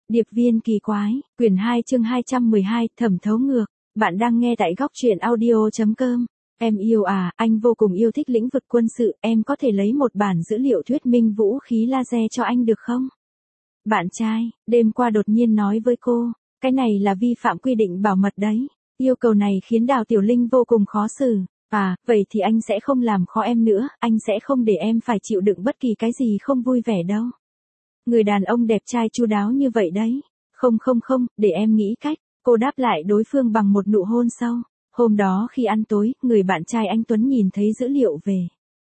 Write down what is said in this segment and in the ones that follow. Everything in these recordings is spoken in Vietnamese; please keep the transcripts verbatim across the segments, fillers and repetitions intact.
Điệp viên kỳ quái, quyển hai chương hai trăm mười hai, thẩm thấu ngược. Bạn đang nghe tại góc truyện audio chấm com. Em yêu à, anh vô cùng yêu thích lĩnh vực quân sự, em có thể lấy một bản dữ liệu thuyết minh vũ khí laser cho anh được không? Bạn trai, đêm qua đột nhiên nói với cô, cái này là vi phạm quy định bảo mật đấy. Yêu cầu này khiến Đào Tiểu Linh vô cùng khó xử. À, vậy thì anh sẽ không làm khó em nữa, anh sẽ không để em phải chịu đựng bất kỳ cái gì không vui vẻ đâu. Người đàn ông đẹp trai chu đáo như vậy đấy. Không không không, để em nghĩ cách. Cô đáp lại đối phương bằng một nụ hôn sâu. Hôm đó khi ăn tối, người bạn trai anh Tuấn nhìn thấy dữ liệu về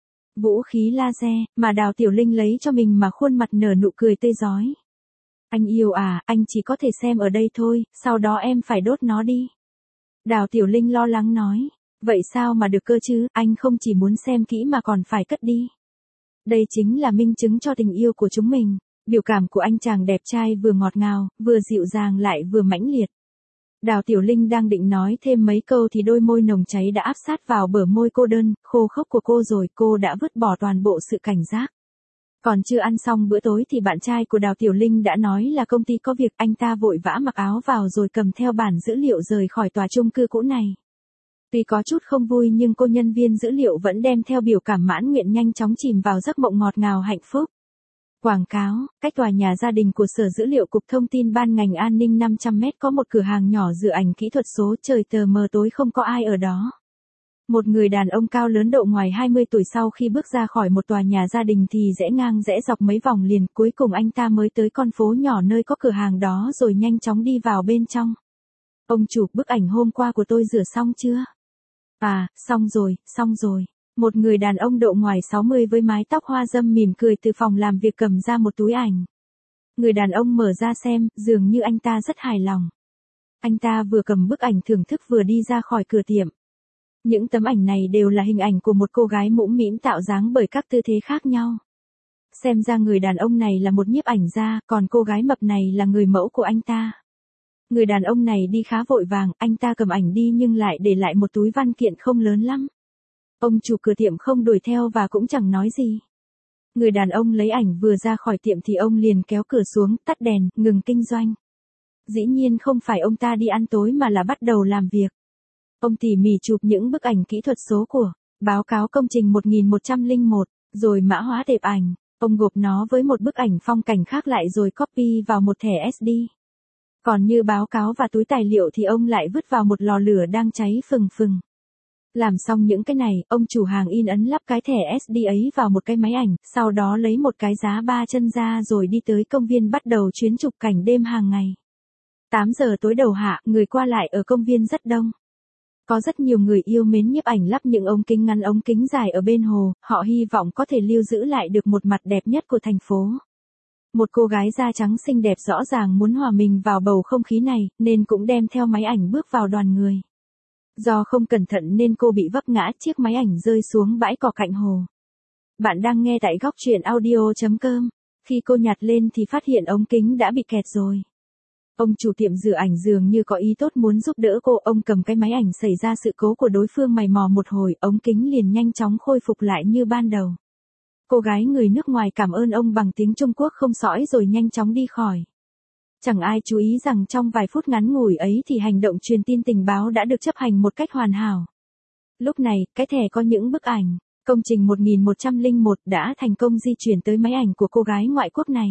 vũ khí laser, mà Đào Tiểu Linh lấy cho mình mà khuôn mặt nở nụ cười tươi rói. Anh yêu à, anh chỉ có thể xem ở đây thôi, sau đó em phải đốt nó đi. Đào Tiểu Linh lo lắng nói. Vậy sao mà được cơ chứ, anh không chỉ muốn xem kỹ mà còn phải cất đi. Đây chính là minh chứng cho tình yêu của chúng mình. Biểu cảm của anh chàng đẹp trai vừa ngọt ngào, vừa dịu dàng lại vừa mãnh liệt. Đào Tiểu Linh đang định nói thêm mấy câu thì đôi môi nồng cháy đã áp sát vào bờ môi cô đơn, khô khốc của cô rồi cô đã vứt bỏ toàn bộ sự cảnh giác. Còn chưa ăn xong bữa tối thì bạn trai của Đào Tiểu Linh đã nói là công ty có việc, anh ta vội vã mặc áo vào rồi cầm theo bản dữ liệu rời khỏi tòa chung cư cũ này. Tuy có chút không vui nhưng cô nhân viên dữ liệu vẫn đem theo biểu cảm mãn nguyện nhanh chóng chìm vào giấc mộng ngọt ngào hạnh phúc. Quảng cáo, cách tòa nhà gia đình của Sở Dữ liệu Cục Thông tin Ban ngành An ninh năm trăm mét có một cửa hàng nhỏ rửa ảnh kỹ thuật số, trời tờ mờ tối không có ai ở đó. Một người đàn ông cao lớn độ ngoài hai mươi tuổi sau khi bước ra khỏi một tòa nhà gia đình thì rẽ ngang rẽ dọc mấy vòng liền, cuối cùng anh ta mới tới con phố nhỏ nơi có cửa hàng đó rồi nhanh chóng đi vào bên trong. Ông chủ, bức ảnh hôm qua của tôi rửa xong chưa? À, xong rồi, xong rồi. Một người đàn ông độ ngoài sáu mươi với mái tóc hoa râm mỉm cười từ phòng làm việc cầm ra một túi ảnh. Người đàn ông mở ra xem, dường như anh ta rất hài lòng. Anh ta vừa cầm bức ảnh thưởng thức vừa đi ra khỏi cửa tiệm. Những tấm ảnh này đều là hình ảnh của một cô gái mũm mĩm tạo dáng bởi các tư thế khác nhau. Xem ra người đàn ông này là một nhiếp ảnh gia, còn cô gái mập này là người mẫu của anh ta. Người đàn ông này đi khá vội vàng, anh ta cầm ảnh đi nhưng lại để lại một túi văn kiện không lớn lắm. Ông chủ cửa tiệm không đuổi theo và cũng chẳng nói gì. Người đàn ông lấy ảnh vừa ra khỏi tiệm thì ông liền kéo cửa xuống, tắt đèn, ngừng kinh doanh. Dĩ nhiên không phải ông ta đi ăn tối mà là bắt đầu làm việc. Ông tỉ mỉ chụp những bức ảnh kỹ thuật số của báo cáo công trình một nghìn một trăm lẻ một, rồi mã hóa tệp ảnh. Ông gộp nó với một bức ảnh phong cảnh khác lại rồi copy vào một thẻ ét đê. Còn như báo cáo và túi tài liệu thì ông lại vứt vào một lò lửa đang cháy phừng phừng. Làm xong những cái này, ông chủ hàng in ấn lắp cái thẻ ét đê ấy vào một cái máy ảnh, sau đó lấy một cái giá ba chân ra rồi đi tới công viên bắt đầu chuyến chụp cảnh đêm hàng ngày. tám giờ tối đầu hạ, người qua lại ở công viên rất đông. Có rất nhiều người yêu mến nhiếp ảnh lắp những ống kính ngắn ống kính dài ở bên hồ, họ hy vọng có thể lưu giữ lại được một mặt đẹp nhất của thành phố. Một cô gái da trắng xinh đẹp rõ ràng muốn hòa mình vào bầu không khí này, nên cũng đem theo máy ảnh bước vào đoàn người. Do không cẩn thận nên cô bị vấp ngã, chiếc máy ảnh rơi xuống bãi cỏ cạnh hồ. Bạn đang nghe tại góc truyện audio chấm com. Khi cô nhặt lên thì phát hiện ống kính đã bị kẹt rồi. Ông chủ tiệm rửa ảnh dường như có ý tốt muốn giúp đỡ cô, ông cầm cái máy ảnh xảy ra sự cố của đối phương mày mò một hồi, ống kính liền nhanh chóng khôi phục lại như ban đầu. Cô gái người nước ngoài cảm ơn ông bằng tiếng Trung Quốc không sõi rồi nhanh chóng đi khỏi. Chẳng ai chú ý rằng trong vài phút ngắn ngủi ấy thì hành động truyền tin tình báo đã được chấp hành một cách hoàn hảo. Lúc này, cái thẻ có những bức ảnh, công trình một nghìn một trăm lẻ một đã thành công di chuyển tới máy ảnh của cô gái ngoại quốc này.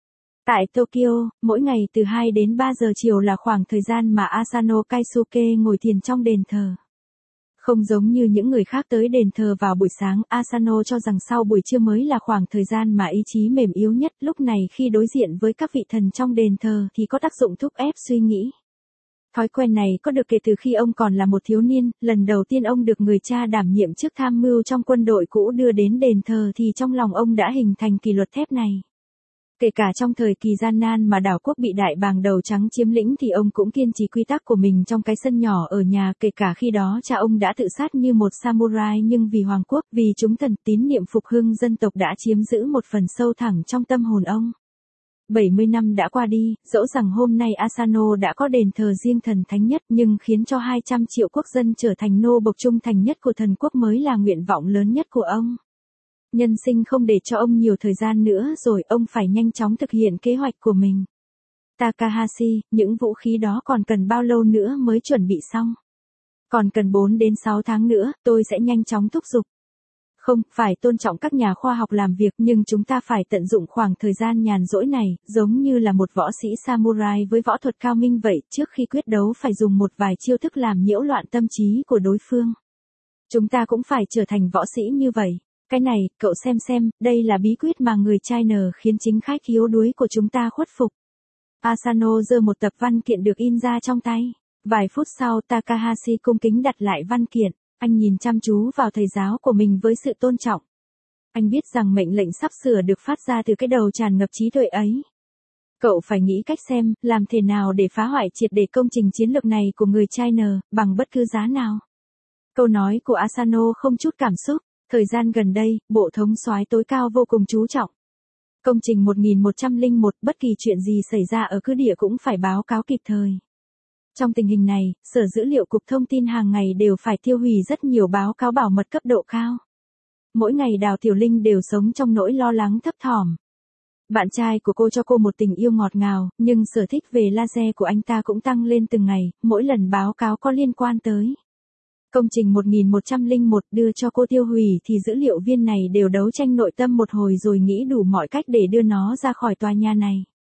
Tại Tokyo, mỗi ngày từ hai đến ba giờ chiều là khoảng thời gian mà Asano Kaisuke ngồi thiền trong đền thờ. Không giống như những người khác tới đền thờ vào buổi sáng, Asano cho rằng sau buổi trưa mới là khoảng thời gian mà ý chí mềm yếu nhất, lúc này khi đối diện với các vị thần trong đền thờ thì có tác dụng thúc ép suy nghĩ. Thói quen này có được kể từ khi ông còn là một thiếu niên, lần đầu tiên ông được người cha đảm nhiệm chức tham mưu trong quân đội cũ đưa đến đền thờ thì trong lòng ông đã hình thành kỷ luật thép này. Kể cả trong thời kỳ gian nan mà đảo quốc bị đại bàng đầu trắng chiếm lĩnh thì ông cũng kiên trì quy tắc của mình trong cái sân nhỏ ở nhà, kể cả khi đó cha ông đã tự sát như một samurai nhưng vì hoàng quốc, vì chúng thần, tín niệm phục hưng dân tộc đã chiếm giữ một phần sâu thẳm trong tâm hồn ông. bảy mươi năm đã qua đi, dẫu rằng hôm nay Asano đã có đền thờ riêng thần thánh nhất nhưng khiến cho hai trăm triệu quốc dân trở thành nô bộc trung thành nhất của thần quốc mới là nguyện vọng lớn nhất của ông. Nhân sinh không để cho ông nhiều thời gian nữa rồi, ông phải nhanh chóng thực hiện kế hoạch của mình. Takahashi, những vũ khí đó còn cần bao lâu nữa mới chuẩn bị xong? Còn cần bốn đến sáu tháng nữa, tôi sẽ nhanh chóng thúc giục. Không, phải tôn trọng các nhà khoa học làm việc, nhưng chúng ta phải tận dụng khoảng thời gian nhàn rỗi này, giống như là một võ sĩ samurai với võ thuật cao minh vậy, trước khi quyết đấu phải dùng một vài chiêu thức làm nhiễu loạn tâm trí của đối phương. Chúng ta cũng phải trở thành võ sĩ như vậy. Cái này, cậu xem xem, đây là bí quyết mà người China khiến chính khách yếu đuối của chúng ta khuất phục. Asano giơ một tập văn kiện được in ra trong tay. Vài phút sau Takahashi cung kính đặt lại văn kiện. Anh nhìn chăm chú vào thầy giáo của mình với sự tôn trọng. Anh biết rằng mệnh lệnh sắp sửa được phát ra từ cái đầu tràn ngập trí tuệ ấy. Cậu phải nghĩ cách xem, làm thế nào để phá hoại triệt để công trình chiến lược này của người China, bằng bất cứ giá nào. Câu nói của Asano không chút cảm xúc. Thời gian gần đây, Bộ Thống soái tối cao vô cùng chú trọng. Công trình một nghìn một trăm lẻ một, bất kỳ chuyện gì xảy ra ở cứ địa cũng phải báo cáo kịp thời. Trong tình hình này, Sở Dữ liệu Cục Thông tin hàng ngày đều phải tiêu hủy rất nhiều báo cáo bảo mật cấp độ cao. Mỗi ngày Đào Tiểu Linh đều sống trong nỗi lo lắng thấp thỏm. Bạn trai của cô cho cô một tình yêu ngọt ngào, nhưng sở thích về laser của anh ta cũng tăng lên từng ngày, mỗi lần báo cáo có liên quan tới công trình một nghìn một trăm lẻ một đưa cho cô tiêu hủy thì dữ liệu viên này đều đấu tranh nội tâm một hồi rồi nghĩ đủ mọi cách để đưa nó ra khỏi tòa nhà này.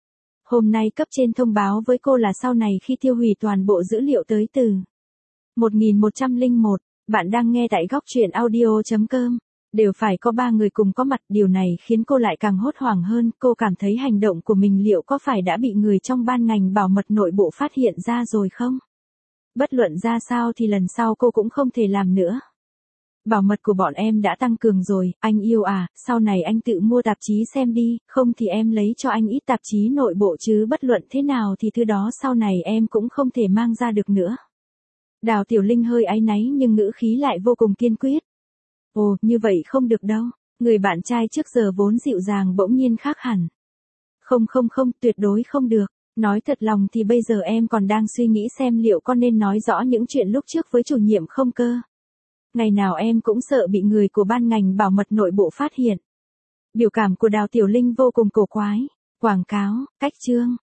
Hôm nay cấp trên thông báo với cô là sau này khi tiêu hủy toàn bộ dữ liệu tới từ một nghìn một trăm lẻ một, bạn đang nghe tại góc truyện audio chấm com. Đều phải có ba người cùng có mặt, điều này khiến cô lại càng hốt hoảng hơn, cô cảm thấy hành động của mình liệu có phải đã bị người trong ban ngành bảo mật nội bộ phát hiện ra rồi không? Bất luận ra sao thì lần sau cô cũng không thể làm nữa. Bảo mật của bọn em đã tăng cường rồi, anh yêu à, sau này anh tự mua tạp chí xem đi, không thì em lấy cho anh ít tạp chí nội bộ chứ bất luận thế nào thì thứ đó sau này em cũng không thể mang ra được nữa. Đào Tiểu Linh hơi áy náy nhưng ngữ khí lại vô cùng kiên quyết. Ồ, như vậy không được đâu, người bạn trai trước giờ vốn dịu dàng bỗng nhiên khác hẳn. Không không không, tuyệt đối không được. Nói thật lòng thì bây giờ em còn đang suy nghĩ xem liệu có nên nói rõ những chuyện lúc trước với chủ nhiệm không cơ. Ngày nào em cũng sợ bị người của ban ngành bảo mật nội bộ phát hiện. Biểu cảm của Đào Tiểu Linh vô cùng cổ quái. Quảng cáo, cách chương,